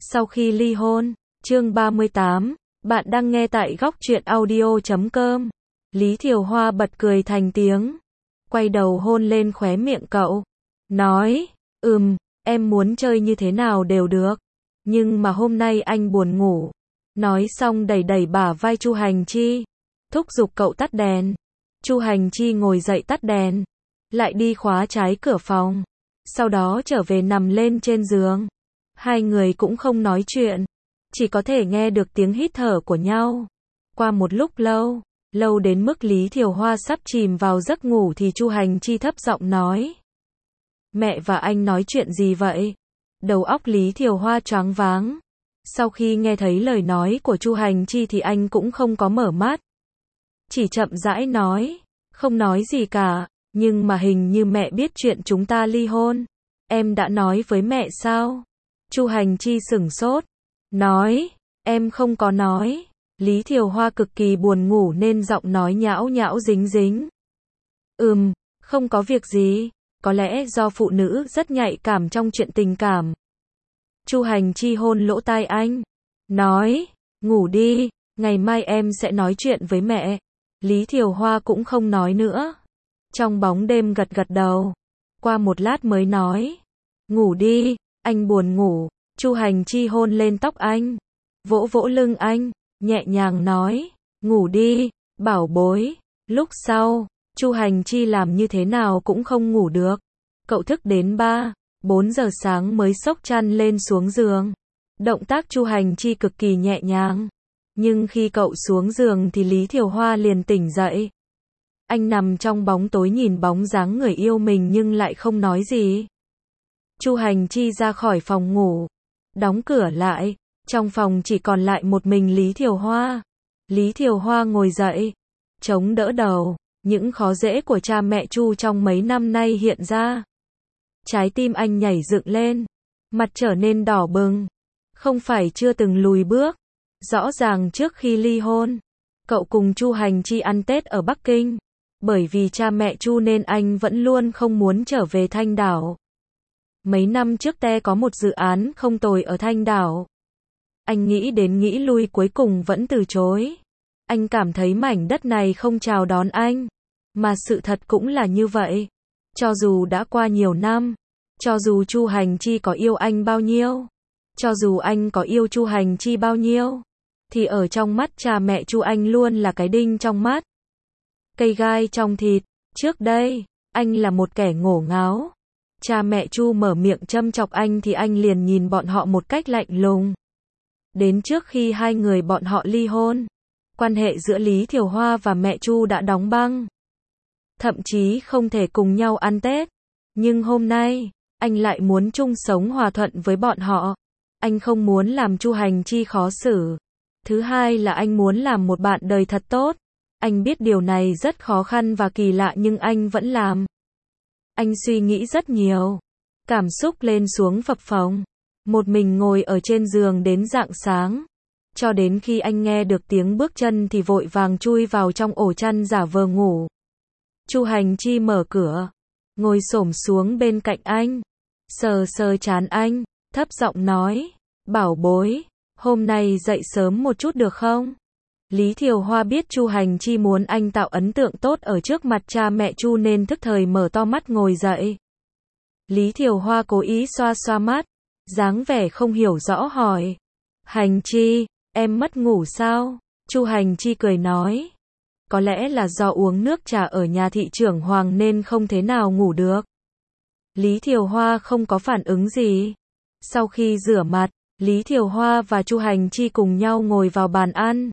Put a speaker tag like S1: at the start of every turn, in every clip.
S1: Sau khi ly hôn, chương 38, bạn đang nghe tại góc truyện audio.com. Lý Thiều Hoa bật cười thành tiếng, quay đầu hôn lên khóe miệng cậu, nói, em muốn chơi như thế nào đều được, nhưng mà hôm nay anh buồn ngủ. Nói xong đẩy đẩy bả vai Chu Hành Chi, thúc giục cậu tắt đèn. Chu Hành Chi ngồi dậy tắt đèn, lại đi khóa trái cửa phòng, sau đó trở về nằm lên trên giường. Hai người cũng không nói chuyện, chỉ có thể nghe được tiếng hít thở của nhau. Qua một lúc lâu, lâu đến mức Lý Thiều Hoa sắp chìm vào giấc ngủ thì Chu Hành Chi thấp giọng nói, mẹ và anh nói chuyện gì vậy? Đầu óc Lý Thiều Hoa choáng váng. Sau khi nghe thấy lời nói của Chu Hành Chi thì anh cũng không có mở mắt, chỉ chậm rãi nói, không nói gì cả, nhưng mà hình như mẹ biết chuyện chúng ta ly hôn. Em đã nói với mẹ sao? Chu Hành Chi sửng sốt, nói, em không có nói. Lý Thiều Hoa cực kỳ buồn ngủ nên giọng nói nhão nhão dính dính. Không có việc gì, có lẽ do phụ nữ rất nhạy cảm trong chuyện tình cảm. Chu Hành Chi hôn lỗ tai anh, nói, ngủ đi, ngày mai em sẽ nói chuyện với mẹ. Lý Thiều Hoa cũng không nói nữa, trong bóng đêm gật gật đầu. Qua một lát mới nói, ngủ đi, anh buồn ngủ. Chu Hành Chi hôn lên tóc anh, vỗ vỗ lưng anh, nhẹ nhàng nói, ngủ đi, bảo bối. Lúc sau, Chu Hành Chi làm như thế nào cũng không ngủ được. Cậu thức đến 3-4 giờ sáng mới xốc chăn lên xuống giường. Động tác Chu Hành Chi cực kỳ nhẹ nhàng. Nhưng khi cậu xuống giường thì Lý Thiều Hoa liền tỉnh dậy. Anh nằm trong bóng tối nhìn bóng dáng người yêu mình nhưng lại không nói gì. Chu Hành Chi ra khỏi phòng ngủ, đóng cửa lại. Trong phòng chỉ còn lại một mình Lý Thiều Hoa. Lý Thiều Hoa ngồi dậy, chống đỡ đầu. Những khó dễ của cha mẹ Chu trong mấy năm nay hiện ra. Trái tim anh nhảy dựng lên, mặt trở nên đỏ bừng. Không phải chưa từng lùi bước. Rõ ràng trước khi ly hôn, cậu cùng Chu Hành Chi ăn Tết ở Bắc Kinh. Bởi vì cha mẹ Chu nên anh vẫn luôn không muốn trở về Thanh Đảo. Mấy năm trước có một dự án không tồi ở Thanh Đảo. Anh nghĩ đến nghĩ lui cuối cùng vẫn từ chối. Anh cảm thấy mảnh đất này không chào đón anh. Mà sự thật cũng là như vậy. Cho dù đã qua nhiều năm, cho dù Chu Hành Chi có yêu anh bao nhiêu, cho dù anh có yêu Chu Hành Chi bao nhiêu, thì ở trong mắt cha mẹ Chu anh luôn là cái đinh trong mắt, cây gai trong thịt. Trước đây, anh là một kẻ ngổ ngáo. Cha mẹ Chu mở miệng châm chọc anh thì anh liền nhìn bọn họ một cách lạnh lùng. Đến trước khi hai người bọn họ ly hôn, quan hệ giữa Lý Thiều Hoa và mẹ Chu đã đóng băng. Thậm chí không thể cùng nhau ăn Tết. Nhưng hôm nay, anh lại muốn chung sống hòa thuận với bọn họ. Anh không muốn làm Chu Hành Chi khó xử. Thứ hai là anh muốn làm một bạn đời thật tốt. Anh biết điều này rất khó khăn và kỳ lạ nhưng anh vẫn làm. Anh suy nghĩ rất nhiều. Cảm xúc lên xuống phập phồng. Một mình ngồi ở trên giường đến rạng sáng. Cho đến khi anh nghe được tiếng bước chân thì vội vàng chui vào trong ổ chăn giả vờ ngủ. Chu Hành Chi mở cửa, ngồi xổm xuống bên cạnh anh, sờ sờ trán anh, thấp giọng nói, bảo bối, hôm nay dậy sớm một chút được không? Lý Thiều Hoa biết Chu Hành Chi muốn anh tạo ấn tượng tốt ở trước mặt cha mẹ Chu nên thức thời mở to mắt ngồi dậy. Lý Thiều Hoa cố ý xoa xoa mắt, dáng vẻ không hiểu rõ hỏi, Hành Chi, em mất ngủ sao? Chu Hành Chi cười nói, có lẽ là do uống nước trà ở nhà thị trưởng Hoàng nên không thế nào ngủ được. Lý Thiều Hoa không có phản ứng gì. Sau khi rửa mặt, Lý Thiều Hoa và Chu Hành Chi cùng nhau ngồi vào bàn ăn.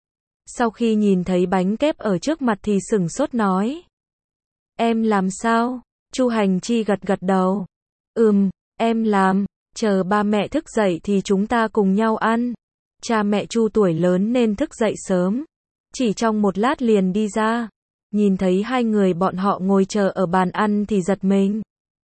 S1: Sau khi nhìn thấy bánh kép ở trước mặt thì sửng sốt nói, em làm sao? Chu Hành Chi gật gật đầu. Em làm, chờ ba mẹ thức dậy thì chúng ta cùng nhau ăn. Cha mẹ Chu tuổi lớn nên thức dậy sớm. Chỉ trong một lát liền đi ra. Nhìn thấy hai người bọn họ ngồi chờ ở bàn ăn thì giật mình.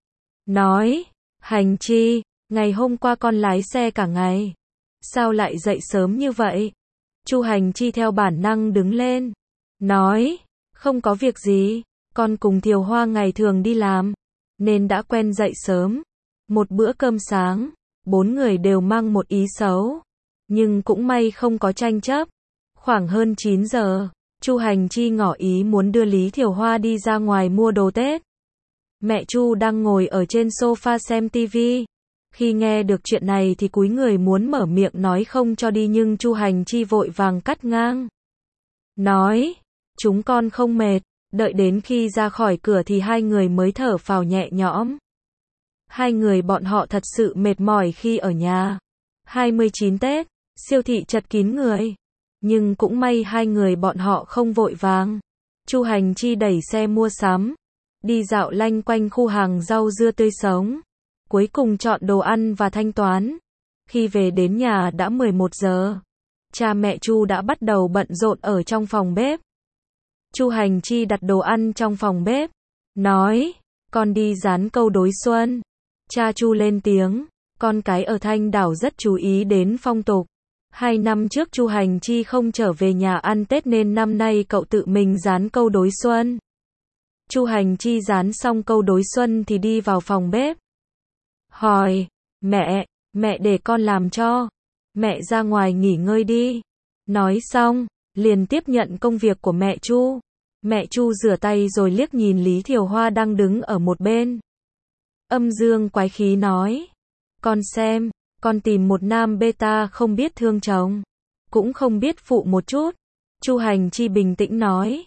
S1: Nói, Hành Chi, ngày hôm qua con lái xe cả ngày. Sao lại dậy sớm như vậy? Chu Hành Chi theo bản năng đứng lên. Nói, không có việc gì, con cùng Thiều Hoa ngày thường đi làm, nên đã quen dậy sớm. Một bữa cơm sáng, 4 người đều mang một ý xấu. Nhưng cũng may không có tranh chấp. Khoảng hơn 9 giờ, Chu Hành Chi ngỏ ý muốn đưa Lý Thiều Hoa đi ra ngoài mua đồ Tết. Mẹ Chu đang ngồi ở trên sofa xem tivi. Khi nghe được chuyện này thì cúi người muốn mở miệng nói không cho đi nhưng Chu Hành Chi vội vàng cắt ngang. Nói, chúng con không mệt. Đợi đến khi ra khỏi cửa thì hai người mới thở phào nhẹ nhõm. Hai người bọn họ thật sự mệt mỏi khi ở nhà. 29 Tết, siêu thị chật kín người. Nhưng cũng may hai người bọn họ không vội vàng. Chu Hành Chi đẩy xe mua sắm, đi dạo lanh quanh khu hàng rau dưa tươi sống. Cuối cùng chọn đồ ăn và thanh toán. Khi về đến nhà đã 11 giờ. Cha mẹ Chu đã bắt đầu bận rộn ở trong phòng bếp. Chu Hành Chi đặt đồ ăn trong phòng bếp, nói, con đi dán câu đối xuân. Cha Chu lên tiếng, con cái ở Thanh Đảo rất chú ý đến phong tục. 2 năm trước Chu Hành Chi không trở về nhà ăn Tết nên năm nay cậu tự mình dán câu đối xuân. Chu Hành Chi dán xong câu đối xuân thì đi vào phòng bếp. Hỏi, mẹ để con làm cho. Mẹ ra ngoài nghỉ ngơi đi. Nói xong, liền tiếp nhận công việc của mẹ Chu. Mẹ Chu rửa tay rồi liếc nhìn Lý Thiều Hoa đang đứng ở một bên. Âm dương quái khí nói, con xem, con tìm một nam beta không biết thương chồng, cũng không biết phụ một chút. Chu Hành Chi bình tĩnh nói,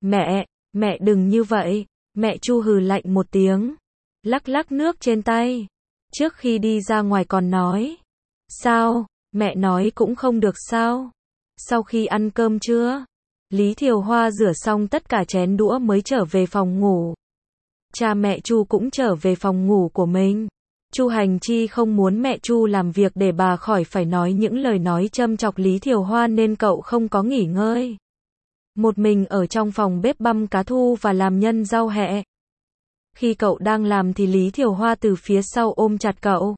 S1: mẹ đừng như vậy. Mẹ Chu hừ lạnh một tiếng, lắc lắc nước trên tay. Trước khi đi ra ngoài còn nói, sao, mẹ nói cũng không được sao? Sau khi ăn cơm trưa, Lý Thiều Hoa rửa xong tất cả chén đũa mới trở về phòng ngủ. Cha mẹ Chu cũng trở về phòng ngủ của mình. Chu Hành Chi không muốn mẹ Chu làm việc để bà khỏi phải nói những lời nói châm chọc Lý Thiều Hoa nên cậu không có nghỉ ngơi. Một mình ở trong phòng bếp băm cá thu và làm nhân rau hẹ. Khi cậu đang làm thì Lý Thiều Hoa từ phía sau ôm chặt cậu.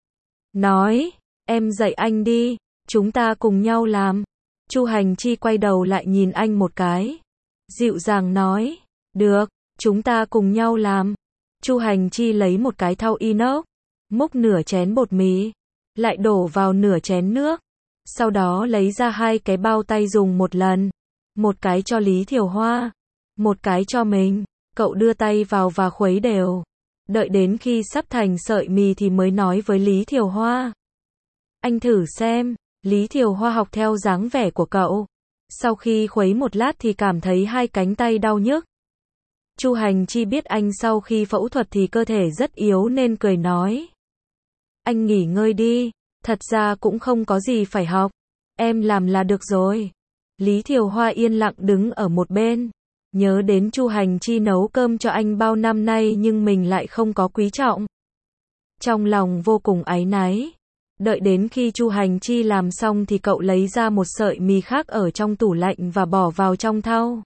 S1: Nói, em dạy anh đi, chúng ta cùng nhau làm. Chu Hành Chi quay đầu lại nhìn anh một cái. Dịu dàng nói, được, chúng ta cùng nhau làm. Chu Hành Chi lấy một cái thau inox, múc nửa chén bột mì, lại đổ vào nửa chén nước. Sau đó lấy ra 2 cái bao tay dùng một lần. Một cái cho Lý Thiều Hoa, một cái cho mình. Cậu đưa tay vào và khuấy đều. Đợi đến khi sắp thành sợi mì thì mới nói với Lý Thiều Hoa. Anh thử xem. Lý Thiều Hoa học theo dáng vẻ của cậu. Sau khi khuấy một lát thì cảm thấy 2 cánh tay đau nhức. Chu Hành Chi biết anh sau khi phẫu thuật thì cơ thể rất yếu nên cười nói. Anh nghỉ ngơi đi, thật ra cũng không có gì phải học. Em làm là được rồi. Lý Thiều Hoa yên lặng đứng ở một bên. Nhớ đến Chu Hành Chi nấu cơm cho anh bao năm nay nhưng mình lại không có quý trọng. Trong lòng vô cùng áy náy. Đợi đến khi Chu Hành Chi làm xong thì cậu lấy ra một sợi mì khác ở trong tủ lạnh và bỏ vào trong thau.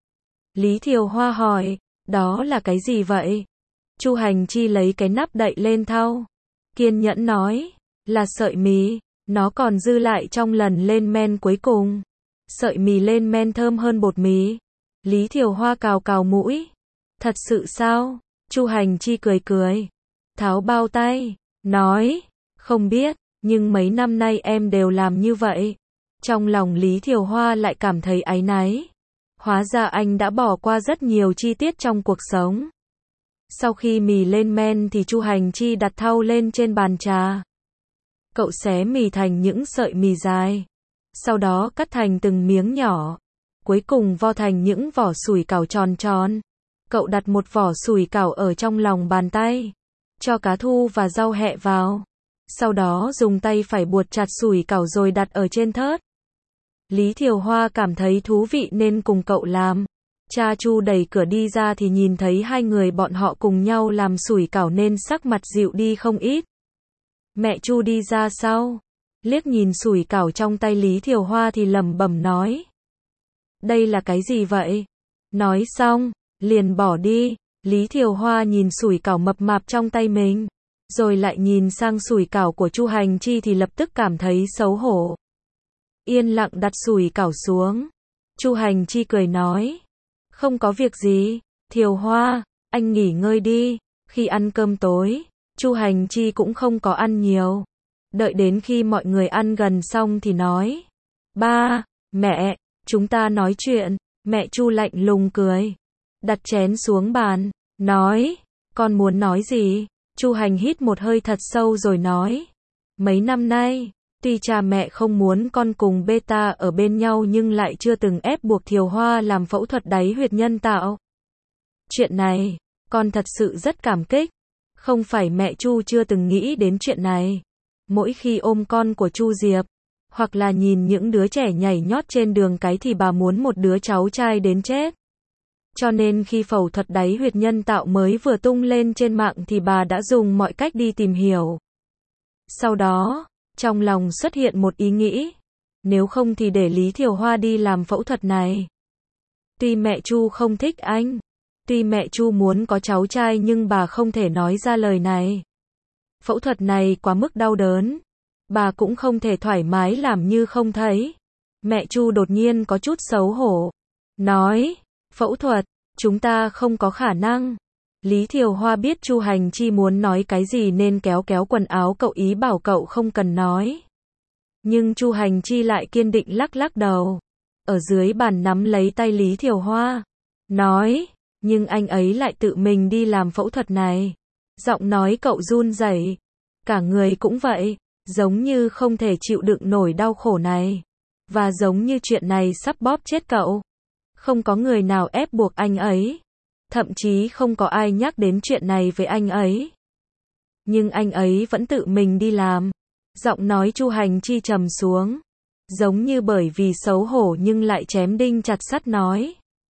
S1: Lý Thiều Hoa hỏi, đó là cái gì vậy? Chu Hành Chi lấy cái nắp đậy lên thau. Kiên nhẫn nói, là sợi mì, nó còn dư lại trong lần lên men cuối cùng. Sợi mì lên men thơm hơn bột mì. Lý Thiều Hoa cào cào mũi. Thật sự sao? Chu Hành Chi cười cười. Tháo bao tay, nói, không biết, nhưng mấy năm nay em đều làm như vậy. Trong lòng Lý Thiều Hoa lại cảm thấy áy náy. Hóa ra anh đã bỏ qua rất nhiều chi tiết trong cuộc sống. Sau khi mì lên men thì Chu Hành Chi đặt thau lên trên bàn trà. Cậu xé mì thành những sợi mì dài. Sau đó cắt thành từng miếng nhỏ. Cuối cùng vo thành những vỏ sủi cảo tròn tròn. Cậu đặt một vỏ sủi cảo ở trong lòng bàn tay. Cho cá thu và rau hẹ vào. Sau đó dùng tay phải buộc chặt sủi cảo rồi đặt ở trên thớt. Lý Thiều Hoa cảm thấy thú vị nên cùng cậu làm. Cha Chu đẩy cửa đi ra thì nhìn thấy hai người bọn họ cùng nhau làm sủi cảo nên sắc mặt dịu đi không ít. Mẹ Chu đi ra sau, liếc nhìn sủi cảo trong tay Lý Thiều Hoa thì lẩm bẩm nói. Đây là cái gì vậy? Nói xong, liền bỏ đi. Lý Thiều Hoa nhìn sủi cảo mập mạp trong tay mình, rồi lại nhìn sang sủi cảo của Chu Hành Chi thì lập tức cảm thấy xấu hổ. Yên lặng đặt sủi cảo xuống. Chu Hành Chi cười nói. Không có việc gì, Thiều Hoa, anh nghỉ ngơi đi. Khi ăn cơm tối, Chu Hành Chi cũng không có ăn nhiều. Đợi đến khi mọi người ăn gần xong thì nói. Ba, mẹ, chúng ta nói chuyện. Mẹ Chu lạnh lùng cười. Đặt chén xuống bàn. Nói. Con muốn nói gì? Chu Hành hít một hơi thật sâu rồi nói. Mấy năm nay, tuy cha mẹ không muốn con cùng beta ở bên nhau nhưng lại chưa từng ép buộc Thiều Hoa làm phẫu thuật đáy huyệt nhân tạo. Chuyện này, con thật sự rất cảm kích. Không phải mẹ Chu chưa từng nghĩ đến chuyện này. Mỗi khi ôm con của Chu Diệp, hoặc là nhìn những đứa trẻ nhảy nhót trên đường cái thì bà muốn một đứa cháu trai đến chết. Cho nên khi phẫu thuật đáy huyệt nhân tạo mới vừa tung lên trên mạng thì bà đã dùng mọi cách đi tìm hiểu. Sau đó, trong lòng xuất hiện một ý nghĩ. Nếu không thì để Lý Thiều Hoa đi làm phẫu thuật này. Tuy mẹ Chu không thích anh, tuy mẹ Chu muốn có cháu trai nhưng bà không thể nói ra lời này. Phẫu thuật này quá mức đau đớn. Bà cũng không thể thoải mái làm như không thấy. Mẹ Chu đột nhiên có chút xấu hổ. Nói, phẫu thuật, chúng ta không có khả năng. Lý Thiều Hoa biết Chu Hành Chi muốn nói cái gì nên kéo kéo quần áo cậu ý bảo cậu không cần nói. Nhưng Chu Hành Chi lại kiên định lắc lắc đầu. Ở dưới bàn nắm lấy tay Lý Thiều Hoa. Nói, nhưng anh ấy lại tự mình đi làm phẫu thuật này. Giọng nói cậu run rẩy. Cả người cũng vậy. Giống như không thể chịu đựng nổi đau khổ này. Và giống như chuyện này sắp bóp chết cậu. Không có người nào ép buộc anh ấy. Thậm chí không có ai nhắc đến chuyện này với anh ấy. Nhưng anh ấy vẫn tự mình đi làm. Giọng nói Chu Hành Chi trầm xuống. Giống như bởi vì xấu hổ nhưng lại chém đinh chặt sắt nói.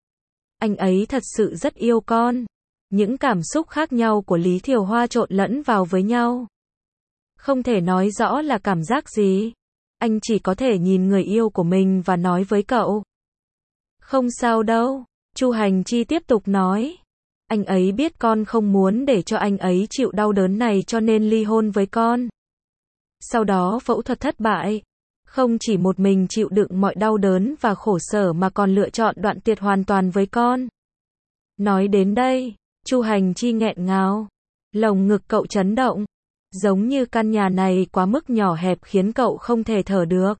S1: Anh ấy thật sự rất yêu con. Những cảm xúc khác nhau của Lý Thiều Hoa trộn lẫn vào với nhau. Không thể nói rõ là cảm giác gì. Anh chỉ có thể nhìn người yêu của mình và nói với cậu. Không sao đâu. Chu Hành Chi tiếp tục nói. Anh ấy biết con không muốn để cho anh ấy chịu đau đớn này cho nên ly hôn với con. Sau đó phẫu thuật thất bại. Không chỉ một mình chịu đựng mọi đau đớn và khổ sở mà còn lựa chọn đoạn tuyệt hoàn toàn với con. Nói đến đây, Chu Hành Chi nghẹn ngào. Lồng ngực cậu chấn động. Giống như căn nhà này quá mức nhỏ hẹp khiến cậu không thể thở được.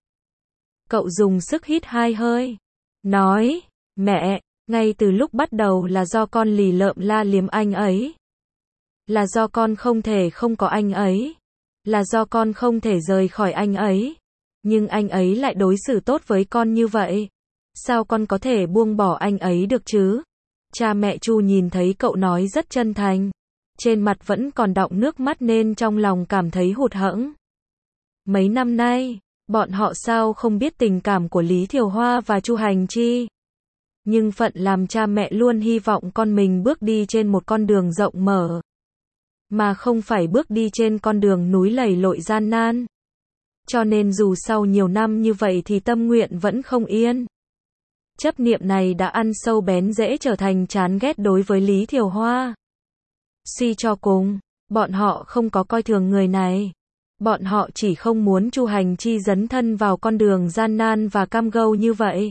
S1: Cậu dùng sức hít 2 hơi. Nói, mẹ, ngay từ lúc bắt đầu là do con lì lợm la liếm anh ấy. Là do con không thể không có anh ấy. Là do con không thể rời khỏi anh ấy. Nhưng anh ấy lại đối xử tốt với con như vậy. Sao con có thể buông bỏ anh ấy được chứ? Cha mẹ Chu nhìn thấy cậu nói rất chân thành. Trên mặt vẫn còn đọng nước mắt nên trong lòng cảm thấy hụt hẫng. Mấy năm nay, bọn họ sao không biết tình cảm của Lý Thiều Hoa và Chu Hành Chi. Nhưng phận làm cha mẹ luôn hy vọng con mình bước đi trên một con đường rộng mở. Mà không phải bước đi trên con đường núi lầy lội gian nan. Cho nên dù sau nhiều năm như vậy thì tâm nguyện vẫn không yên. Chấp niệm này đã ăn sâu bén rễ trở thành chán ghét đối với Lý Thiều Hoa. Suy cho cùng, bọn họ không có coi thường người này. Bọn họ chỉ không muốn Chu Hành Chi dấn thân vào con đường gian nan và cam go như vậy.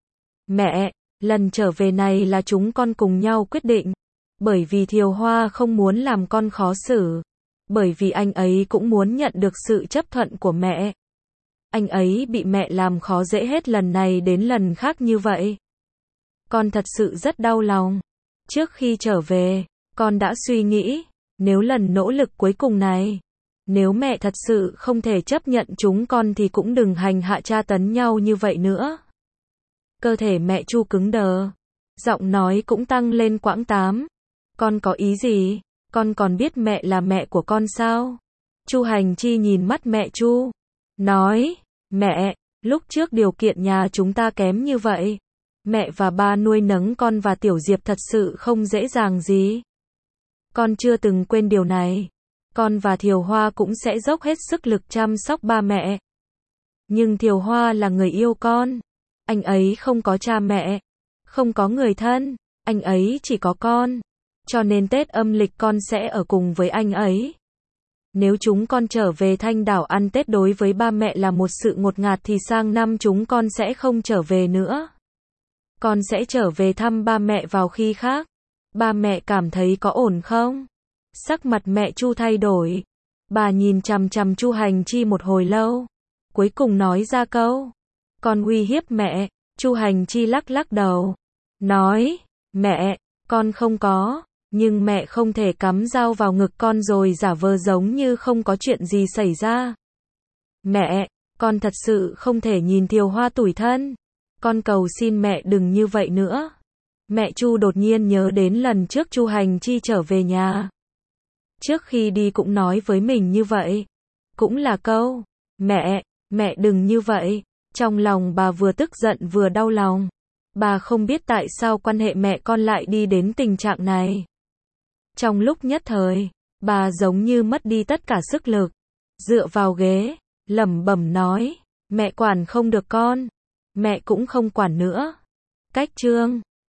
S1: Mẹ, lần trở về này là chúng con cùng nhau quyết định. Bởi vì Thiều Hoa không muốn làm con khó xử. Bởi vì anh ấy cũng muốn nhận được sự chấp thuận của mẹ. Anh ấy bị mẹ làm khó dễ hết lần này đến lần khác như vậy. Con thật sự rất đau lòng. Trước khi trở về, con đã suy nghĩ, nếu lần nỗ lực cuối cùng này, nếu mẹ thật sự không thể chấp nhận chúng con thì cũng đừng hành hạ tra tấn nhau như vậy nữa. Cơ thể mẹ Chu cứng đờ. Giọng nói cũng tăng lên quãng 8. Con có ý gì? Con còn biết mẹ là mẹ của con sao? Chu Hành Chi nhìn mắt mẹ Chu. Nói, mẹ, lúc trước điều kiện nhà chúng ta kém như vậy. Mẹ và ba nuôi nấng con và Tiểu Diệp thật sự không dễ dàng gì. Con chưa từng quên điều này. Con và Thiều Hoa cũng sẽ dốc hết sức lực chăm sóc ba mẹ. Nhưng Thiều Hoa là người yêu con. Anh ấy không có cha mẹ. Không có người thân. Anh ấy chỉ có con. Cho nên Tết âm lịch con sẽ ở cùng với anh ấy. Nếu chúng con trở về Thanh Đảo ăn Tết đối với ba mẹ là một sự ngột ngạt thì sang năm chúng con sẽ không trở về nữa. Con sẽ trở về thăm ba mẹ vào khi khác. Ba mẹ cảm thấy có ổn không? Sắc mặt mẹ Chu thay đổi. Bà nhìn chằm chằm Chu Hành Chi một hồi lâu, cuối cùng nói ra câu, con uy hiếp mẹ. Chu Hành Chi lắc lắc đầu, nói, mẹ, con không có, nhưng mẹ không thể cắm dao vào ngực con rồi giả vờ giống như không có chuyện gì xảy ra. Mẹ, con thật sự không thể nhìn Thiều Hoa tủi thân. Con cầu xin mẹ đừng như vậy nữa. Mẹ Chu đột nhiên nhớ đến lần trước Chu Hành Chi trở về nhà. Trước khi đi cũng nói với mình như vậy. Cũng là câu, mẹ đừng như vậy. Trong lòng bà vừa tức giận vừa đau lòng. Bà không biết tại sao quan hệ mẹ con lại đi đến tình trạng này. Trong lúc nhất thời, bà giống như mất đi tất cả sức lực. Dựa vào ghế, lẩm bẩm nói, mẹ quản không được con. Mẹ cũng không quản nữa. Cách chương